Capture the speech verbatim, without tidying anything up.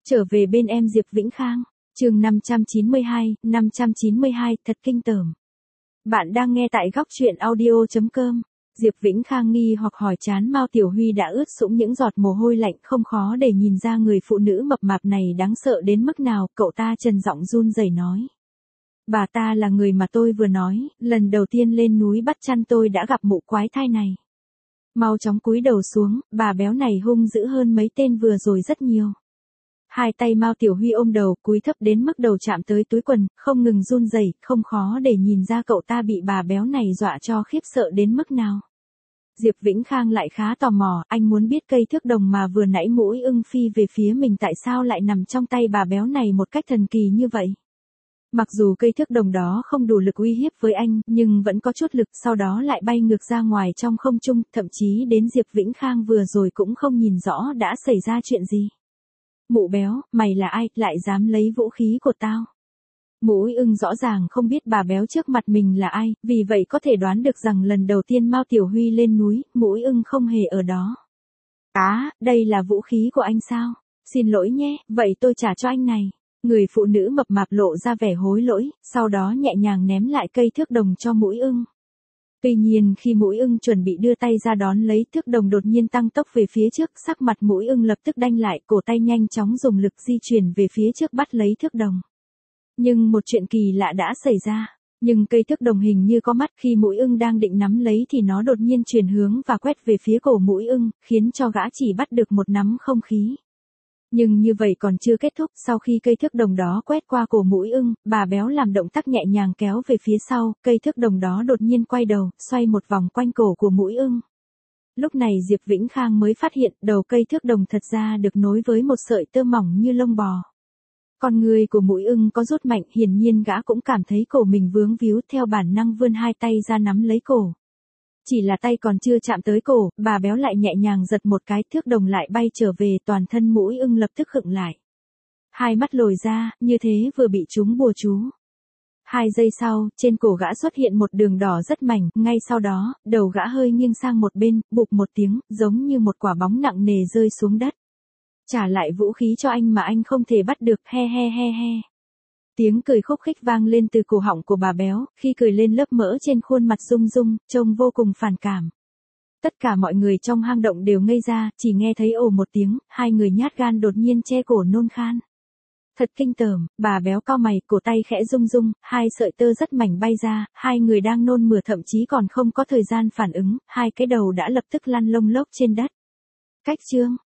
Trở về bên em Diệp Vĩnh Khang, chương năm trăm chín mươi hai, năm trăm chín mươi hai, thật kinh tởm. Bạn đang nghe tại góc truyện audio chấm com. Diệp Vĩnh Khang nghi hoặc hỏi trán Mao Tiểu Huy đã ướt sũng những giọt mồ hôi lạnh, không khó để nhìn ra người phụ nữ mập mạp này đáng sợ đến mức nào. Cậu ta trần giọng run rẩy nói: Bà ta là người mà tôi vừa nói, lần đầu tiên lên núi bắt chăn tôi đã gặp mụ quái thai này. Mau chóng cúi đầu xuống, bà béo này hung dữ hơn mấy tên vừa rồi rất nhiều. Hai tay Mao Tiểu Huy ôm đầu, cúi thấp đến mức đầu chạm tới túi quần, không ngừng run rẩy, không khó để nhìn ra cậu ta bị bà béo này dọa cho khiếp sợ đến mức nào. Diệp Vĩnh Khang lại khá tò mò, anh muốn biết cây thước đồng mà vừa nãy Mũi Ưng phi về phía mình tại sao lại nằm trong tay bà béo này một cách thần kỳ như vậy. Mặc dù cây thước đồng đó không đủ lực uy hiếp với anh, nhưng vẫn có chút lực, sau đó lại bay ngược ra ngoài trong không trung, thậm chí đến Diệp Vĩnh Khang vừa rồi cũng không nhìn rõ đã xảy ra chuyện gì. Mụ béo, mày là ai, lại dám lấy vũ khí của tao? Mũi Ưng rõ ràng không biết bà béo trước mặt mình là ai, vì vậy có thể đoán được rằng lần đầu tiên Mao Tiểu Huy lên núi, Mũi Ưng không hề ở đó. Á, đây là vũ khí của anh sao? Xin lỗi nhé, vậy tôi trả cho anh này. Người phụ nữ mập mạp lộ ra vẻ hối lỗi, sau đó nhẹ nhàng ném lại cây thước đồng cho Mũi Ưng. Tuy nhiên khi Mũi Ưng chuẩn bị đưa tay ra đón lấy thước đồng đột nhiên tăng tốc về phía trước, sắc mặt Mũi Ưng lập tức đanh lại, cổ tay nhanh chóng dùng lực di chuyển về phía trước bắt lấy thước đồng. Nhưng một chuyện kỳ lạ đã xảy ra, nhưng cây thước đồng hình như có mắt, khi Mũi Ưng đang định nắm lấy thì nó đột nhiên chuyển hướng và quét về phía cổ Mũi Ưng, khiến cho gã chỉ bắt được một nắm không khí. Nhưng như vậy còn chưa kết thúc, sau khi cây thước đồng đó quét qua cổ Mũi Ưng, bà béo làm động tác nhẹ nhàng kéo về phía sau, cây thước đồng đó đột nhiên quay đầu, xoay một vòng quanh cổ của Mũi Ưng. Lúc này Diệp Vĩnh Khang mới phát hiện đầu cây thước đồng thật ra được nối với một sợi tơ mỏng như lông bò. Con người của Mũi Ưng có rút mạnh, hiển nhiên gã cũng cảm thấy cổ mình vướng víu, theo bản năng vươn hai tay ra nắm lấy cổ. Chỉ là tay còn chưa chạm tới cổ, bà béo lại nhẹ nhàng giật một cái, thước đồng lại bay trở về, toàn thân Mũi Ưng lập tức khựng lại. Hai mắt lồi ra, như thế vừa bị trúng bùa chú. Hai giây sau, trên cổ gã xuất hiện một đường đỏ rất mảnh, ngay sau đó, đầu gã hơi nghiêng sang một bên, bụp một tiếng, giống như một quả bóng nặng nề rơi xuống đất. Trả lại vũ khí cho anh mà anh không thể bắt được, he he he he. Tiếng cười khúc khích vang lên từ cổ họng của bà béo, khi cười lên lớp mỡ trên khuôn mặt rung rung, trông vô cùng phản cảm. Tất cả mọi người trong hang động đều ngây ra, chỉ nghe thấy ồ một tiếng, hai người nhát gan đột nhiên che cổ nôn khan. Thật kinh tởm, bà béo cau mày, cổ tay khẽ rung rung, hai sợi tơ rất mảnh bay ra, hai người đang nôn mửa thậm chí còn không có thời gian phản ứng, hai cái đầu đã lập tức lăn lông lốc trên đất. Cách chương